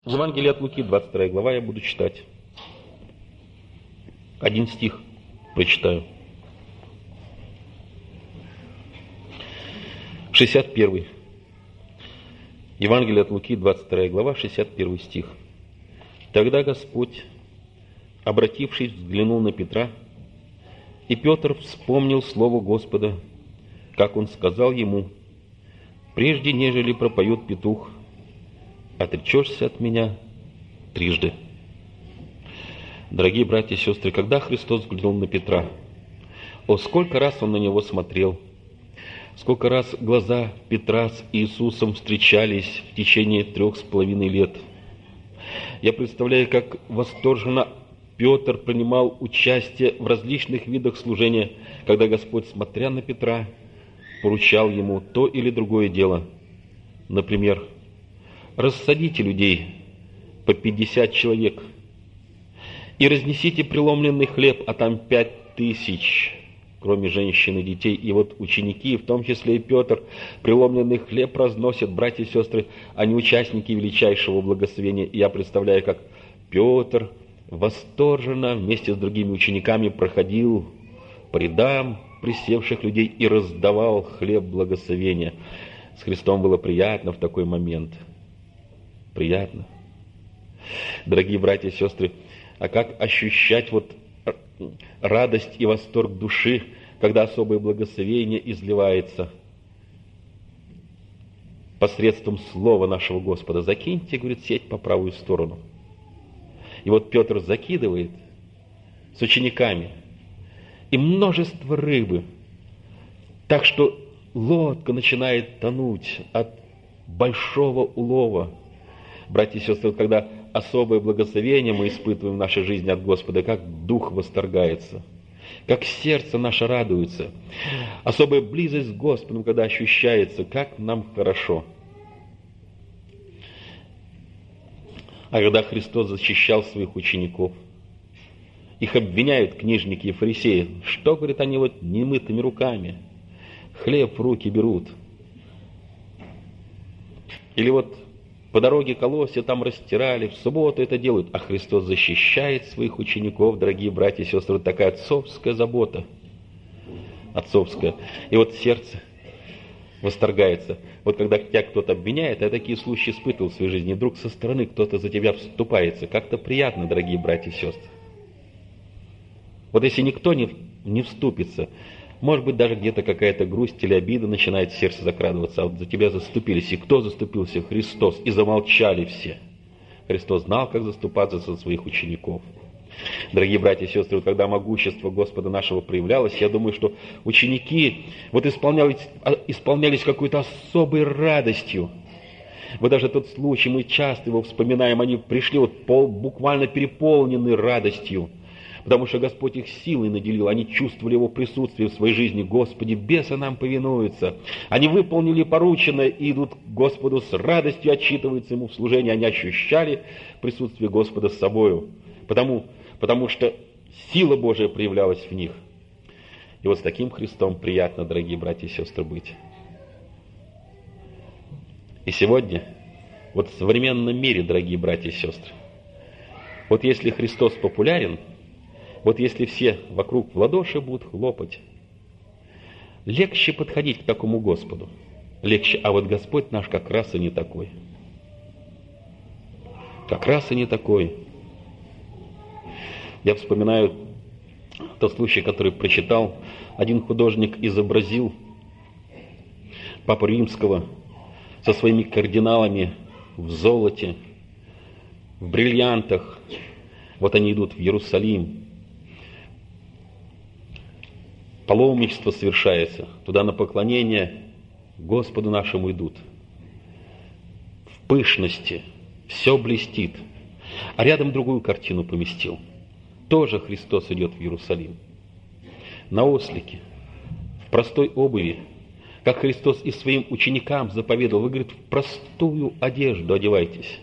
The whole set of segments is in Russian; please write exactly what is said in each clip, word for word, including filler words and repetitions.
Евангелие от Луки, двадцать вторая глава, я буду читать. Один стих прочитаю. шестьдесят первый. Евангелие от Луки, двадцать вторая глава, шестьдесят первый стих. «Тогда Господь, обратившись, взглянул на Петра, и Петр вспомнил слово Господа, как он сказал ему: прежде нежели пропоет петух, отречешься от меня трижды». Дорогие братья и сестры, когда Христос взглянул на Петра, о, сколько раз он на него смотрел, сколько раз глаза Петра с Иисусом встречались в течение трех с половиной лет. Я представляю, как восторженно Петр принимал участие в различных видах служения, когда Господь, смотря на Петра, поручал ему то или другое дело. Например, рассадите людей по пятьдесят человек и разнесите преломленный хлеб, а там пять тысяч, кроме женщин и детей. И вот ученики, в том числе и Петр, преломленный хлеб разносят, братья и сестры, они участники величайшего благословения. И я представляю, как Петр восторженно вместе с другими учениками проходил по рядам присевших людей и раздавал хлеб благословения. С Христом было приятно в такой момент. Приятно. Дорогие братья и сестры, а как ощущать вот радость и восторг души, когда особое благословение изливается посредством слова нашего Господа? Закиньте, говорит, сеть по правую сторону. И вот Петр закидывает с учениками, и множество рыбы, так что лодка начинает тонуть от большого улова. Братья и сестры, когда особое благословение мы испытываем в нашей жизни от Господа, как дух восторгается, как сердце наше радуется, особая близость с Господом, когда ощущается, как нам хорошо. А когда Христос защищал своих учеников, их обвиняют книжники и фарисеи. Что, говорят, они вот немытыми руками хлеб в руки берут? Или вот по дороге колосья там растирали, в субботу это делают. А Христос защищает своих учеников, дорогие братья и сестры. Вот такая отцовская забота. Отцовская. И вот сердце восторгается. Вот когда тебя кто-то обвиняет, я такие случаи испытывал в своей жизни, и вдруг со стороны кто-то за тебя вступается. Как-то приятно, дорогие братья и сестры. Вот если никто не, не вступится, может быть, даже где-то какая-то грусть или обида начинает в сердце закрадываться, а вот за тебя заступились. И кто заступился? Христос. И замолчали все. Христос знал, как заступаться за своих учеников. Дорогие братья и сестры, вот когда могущество Господа нашего проявлялось, я думаю, что ученики вот исполнялись, исполнялись какой-то особой радостью. Вот даже тот случай, мы часто его вспоминаем, они пришли вот пол, буквально переполнены радостью, потому что Господь их силой наделил, они чувствовали Его присутствие в своей жизни. Господи, бесы нам повинуются. Они выполнили порученное и идут к Господу с радостью, отчитываются Ему в служении. Они ощущали присутствие Господа с собою, потому, потому что сила Божия проявлялась в них. И вот с таким Христом приятно, дорогие братья и сестры, быть. И сегодня, вот в современном мире, дорогие братья и сестры, вот если Христос популярен, вот если все вокруг в ладоши будут хлопать, легче подходить к такому Господу. Легче. А вот Господь наш как раз и не такой. Как раз и не такой. Я вспоминаю тот случай, который прочитал. Один художник изобразил Папу Римского со своими кардиналами в золоте, в бриллиантах. Вот они идут в Иерусалим. Паломничество совершается, туда на поклонение Господу нашему идут. В пышности, все блестит. А рядом другую картину поместил. Тоже Христос идет в Иерусалим. На ослике, в простой обуви, как Христос и своим ученикам заповедовал. Вы, говорит, в простую одежду одевайтесь.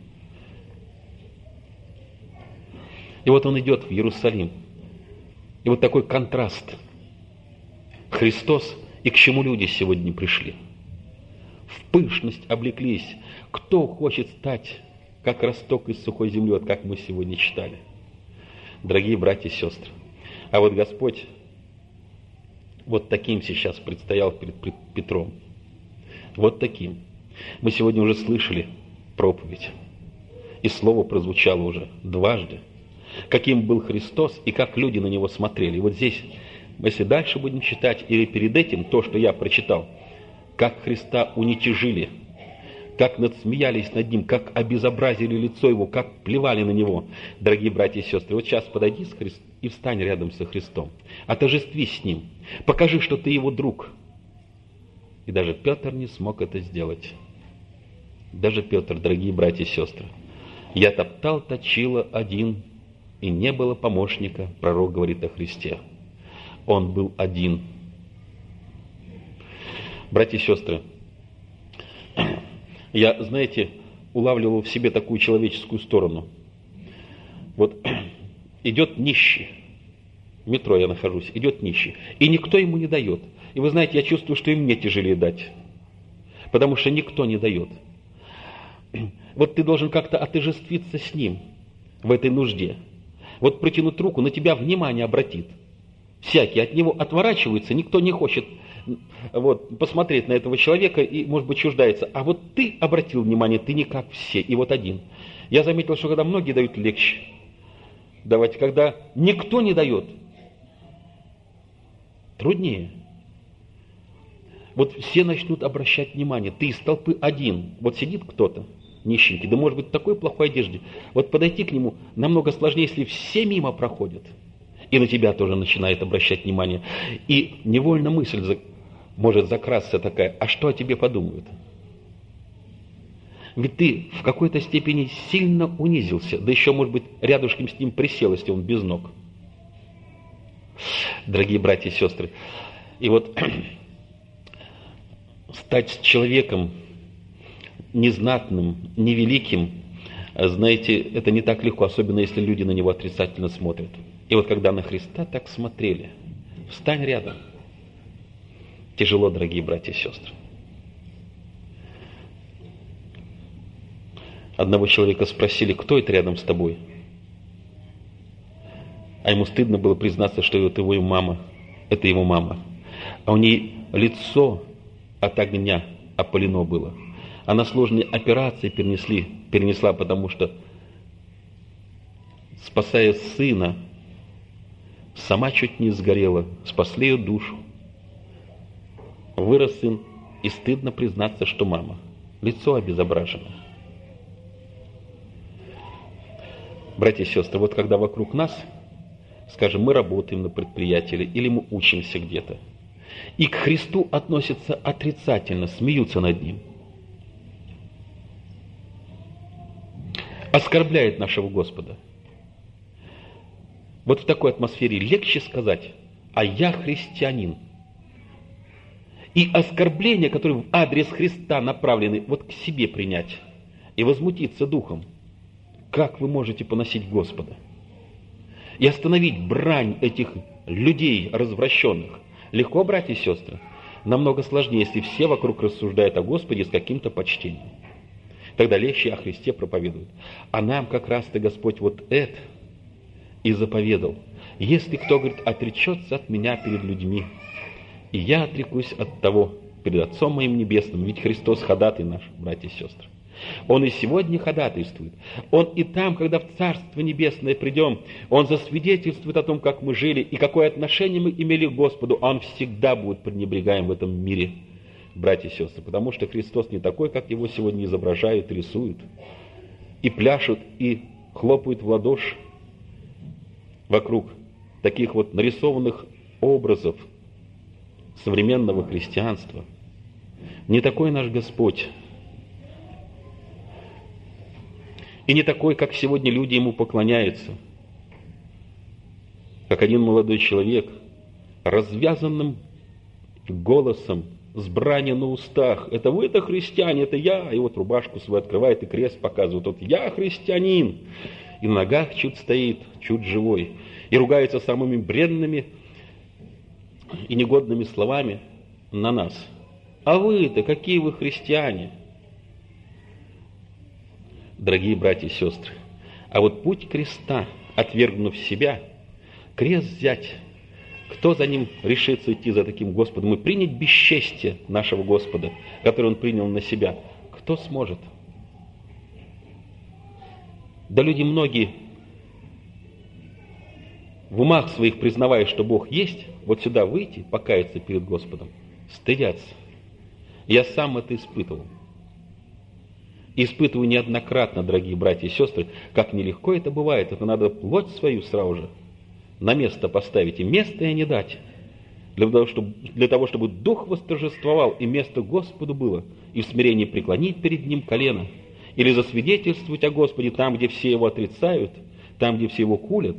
И вот он идет в Иерусалим. И вот такой контраст. Христос и к чему люди сегодня пришли. В пышность облеклись. Кто хочет стать как росток из сухой земли, вот как мы сегодня читали. Дорогие братья и сестры, а вот Господь вот таким сейчас предстоял перед Петром. Вот таким. Мы сегодня уже слышали проповедь, и слово прозвучало уже дважды, каким был Христос и как люди на Него смотрели. И вот здесь, если дальше будем читать, или перед этим то, что я прочитал, как Христа уничижили, как надсмеялись над Ним, как обезобразили лицо Его, как плевали на Него. Дорогие братья и сестры, вот сейчас подойди с Христ... и встань рядом со Христом. Отождествись с Ним. Покажи, что ты Его друг. И даже Петр не смог это сделать. Даже Петр, дорогие братья и сестры. «Я топтал точило один, и не было помощника», пророк говорит о Христе. Он был один. Братья и сестры, я, знаете, улавливал в себе такую человеческую сторону. Вот идет нищий, в метро я нахожусь, идет нищий, и никто ему не дает. И вы знаете, я чувствую, что и мне тяжелее дать, потому что никто не дает. Вот ты должен как-то отождествиться с ним в этой нужде. Вот протянуть руку, на тебя внимание обратит. Всякие от него отворачиваются, никто не хочет вот, посмотреть на этого человека и, может быть, чуждается. А вот ты обратил внимание, ты не как все, и вот один. Я заметил, что когда многие дают, легче давать, когда никто не дает, труднее. Вот все начнут обращать внимание, ты из толпы один, вот сидит кто-то, нищенький, да может быть в такой плохой одежде, вот подойти к нему намного сложнее, если все мимо проходят. И на тебя тоже начинает обращать внимание. И невольно мысль может закрасться такая, а что о тебе подумают? Ведь ты в какой-то степени сильно унизился, да еще, может быть, рядышком с ним присел, если он без ног. Дорогие братья и сестры, и вот стать человеком незнатным, невеликим, знаете, это не так легко, особенно если люди на него отрицательно смотрят. И вот когда на Христа так смотрели, встань рядом. Тяжело, дорогие братья и сестры. Одного человека спросили, кто это рядом с тобой? А ему стыдно было признаться, что это его мама. Это его мама. А у ней лицо от огня опалено было. Она сложные операции перенесли, перенесла, потому что, спасая сына, сама чуть не сгорела, спасли ее душу. Вырос сын, и стыдно признаться, что мама. Лицо обезображено. Братья и сестры, вот когда вокруг нас, скажем, мы работаем на предприятии или мы учимся где-то, и к Христу относятся отрицательно, смеются над Ним, оскорбляет нашего Господа. Вот в такой атмосфере легче сказать, а я христианин. И оскорбления, которые в адрес Христа направлены, вот к себе принять и возмутиться духом. Как вы можете поносить Господа? И остановить брань этих людей развращенных. Легко, братья и сестры? Намного сложнее, если все вокруг рассуждают о Господе с каким-то почтением. Тогда легче о Христе проповедуют. А нам как раз-то Господь вот это и заповедал. Если кто, говорит, отречется от меня перед людьми, и я отрекусь от того перед Отцом моим Небесным, ведь Христос ходатай наш, братья и сестры. Он и сегодня ходатайствует. Он и там, когда в Царство Небесное придем, Он засвидетельствует о том, как мы жили и какое отношение мы имели к Господу. Он всегда будет пренебрегаем в этом мире, братья и сестры, потому что Христос не такой, как Его сегодня изображают, рисуют, и пляшут, и хлопают в ладоши вокруг таких вот нарисованных образов современного христианства. Не такой наш Господь. И не такой, как сегодня люди Ему поклоняются. Как один молодой человек, развязанным голосом, с бранью на устах. Это вы-то христиане, это я. И вот рубашку свою открывает и крест показывает. Вот я христианин. И на ногах чуть стоит, чуть живой. И ругается самыми бренными и негодными словами на нас. А вы-то какие вы христиане? дорогие братья и сестры. А вот путь креста, отвергнув себя, крест взять, кто за ним решится идти за таким Господом и принять бесчестие нашего Господа, который Он принял на себя, кто сможет? Да люди многие, в умах своих признавая, что Бог есть, вот сюда выйти, покаяться перед Господом, стыдятся. Я сам это испытывал. И испытываю неоднократно, дорогие братья и сестры, как нелегко это бывает. Это надо плоть свою сразу же на место поставить, и место ей не дать. Для того, чтобы, для того, чтобы Дух восторжествовал, и место Господу было, и в смирении преклонить перед Ним колено, или засвидетельствовать о Господе там, где все Его отрицают, там, где все Его кулят.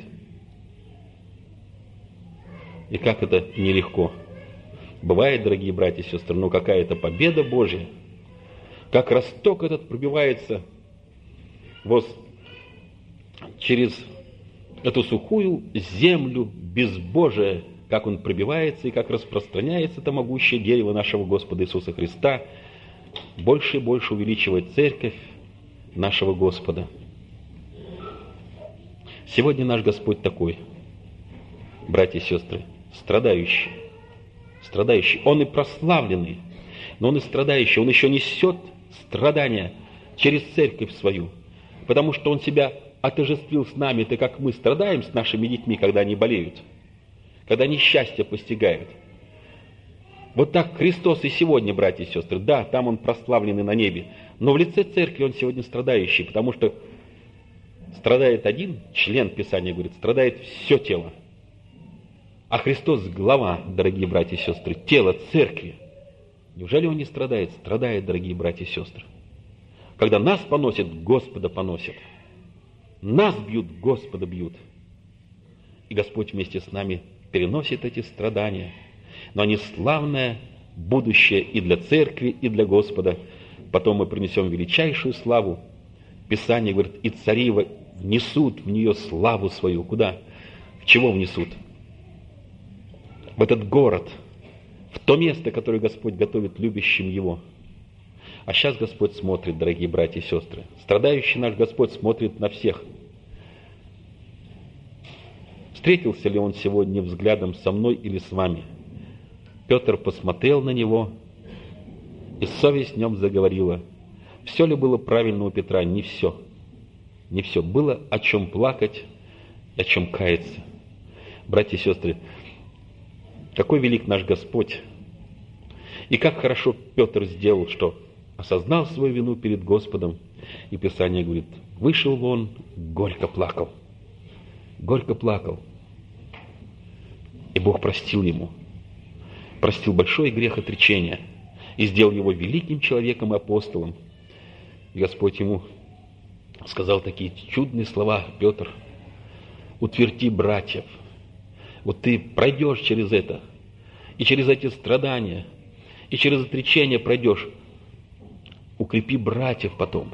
И как это нелегко. Бывает, дорогие братья и сестры, но какая-то победа Божья, как росток этот пробивается вот через эту сухую землю безбожия, как он пробивается и как распространяется это могущее дерево нашего Господа Иисуса Христа, больше и больше увеличивает церковь нашего Господа. Сегодня наш Господь такой, братья и сестры, страдающий, страдающий. Он и прославленный, но Он и страдающий, Он еще несет страдания через церковь свою, потому что Он себя отождествил с нами, так как мы страдаем с нашими детьми, когда они болеют, когда несчастье постигают. Вот так Христос и сегодня, братья и сестры, да, там Он прославленный на небе, но в лице церкви Он сегодня страдающий, потому что страдает один член Писания, говорит, страдает все тело. А Христос глава, дорогие братья и сестры, тело церкви. Неужели Он не страдает? Страдает, дорогие братья и сестры. Когда нас поносят, Господа поносят. Нас бьют, Господа бьют. И Господь вместе с нами переносит эти страдания. Но они славное будущее и для церкви, и для Господа. Потом мы принесем величайшую славу. Писание говорит, и цари внесут в нее славу свою. Куда? В чего внесут? В этот город, в то место, которое Господь готовит любящим Его. А сейчас Господь смотрит, дорогие братья и сестры. Страдающий наш Господь смотрит на всех. Встретился ли Он сегодня взглядом со мной или с вами? Петр посмотрел на Него, и совесть в нем заговорила. Все ли было правильно у Петра? Не все. Не все. Было о чем плакать, о чем каяться. Братья и сестры, какой велик наш Господь! И как хорошо Петр сделал, что осознал свою вину перед Господом. И Писание говорит, вышел вон, горько плакал. Горько плакал. И Бог простил ему. Простил большой грех отречения. И сделал его великим человеком и апостолом. И Господь ему сказал такие чудные слова, Петр, утверди братьев. Вот ты пройдешь через это, и через эти страдания, и через отречение пройдешь. Укрепи братьев потом.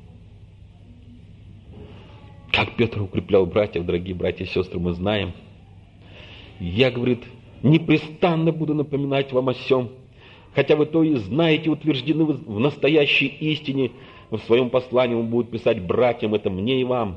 Как Петр укреплял братьев, дорогие братья и сестры, мы знаем. Я, говорит, непрестанно буду напоминать вам о сем, хотя вы то и знаете, утверждены в настоящей истине. В своем послании он будет писать братьям, это мне и вам.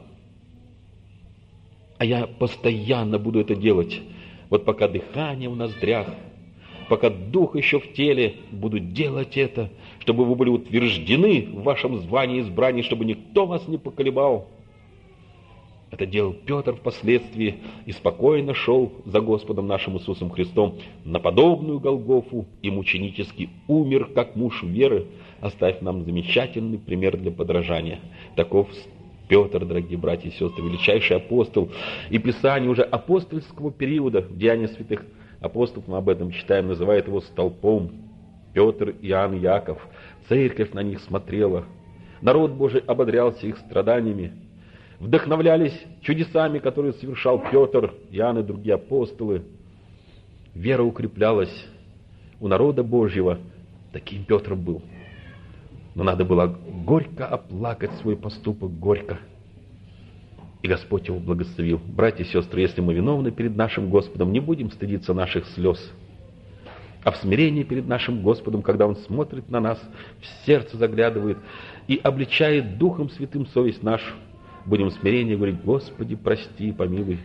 А я постоянно буду это делать. Вот пока дыхание в ноздрях, пока дух еще в теле, буду делать это, чтобы вы были утверждены в вашем звании и избрании, чтобы никто вас не поколебал. Это делал Петр впоследствии и спокойно шел за Господом нашим Иисусом Христом на подобную Голгофу и мученически умер, как муж веры, оставив нам замечательный пример для подражания. Таков Петр, дорогие братья и сестры, величайший апостол. И Писание уже апостольского периода, в Деяниях святых апостолов, мы об этом читаем, называет его столпом. Петр, Иоанн, Яков. Церковь на них смотрела. Народ Божий ободрялся их страданиями. Вдохновлялись чудесами, которые совершал Петр, Иоанн и другие апостолы. Вера укреплялась у народа Божьего. Таким Петр был. Но надо было горько оплакать свой поступок, горько. И Господь его благословил. Братья и сестры, если мы виновны перед нашим Господом, не будем стыдиться наших слез. а в смирении перед нашим Господом, когда Он смотрит на нас, в сердце заглядывает и обличает Духом Святым совесть нашу, будем в смирении говорить: Господи, прости, помилуй.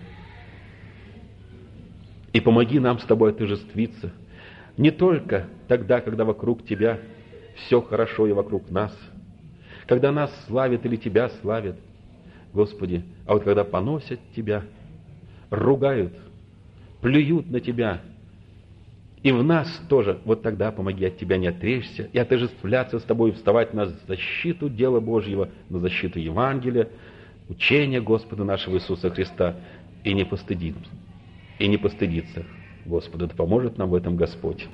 И помоги нам с Тобой отождествиться не только тогда, когда вокруг Тебя все хорошо и вокруг нас, когда нас славят или Тебя славят, Господи, а вот когда поносят Тебя, ругают, плюют на Тебя, и в нас тоже, вот тогда помоги от Тебя не отречься и отождествляться с Тобой, вставать на защиту дела Божьего, на защиту Евангелия, учения Господа нашего Иисуса Христа, и не постыдиться, и не постыдиться Господа. Да поможет нам в этом Господь.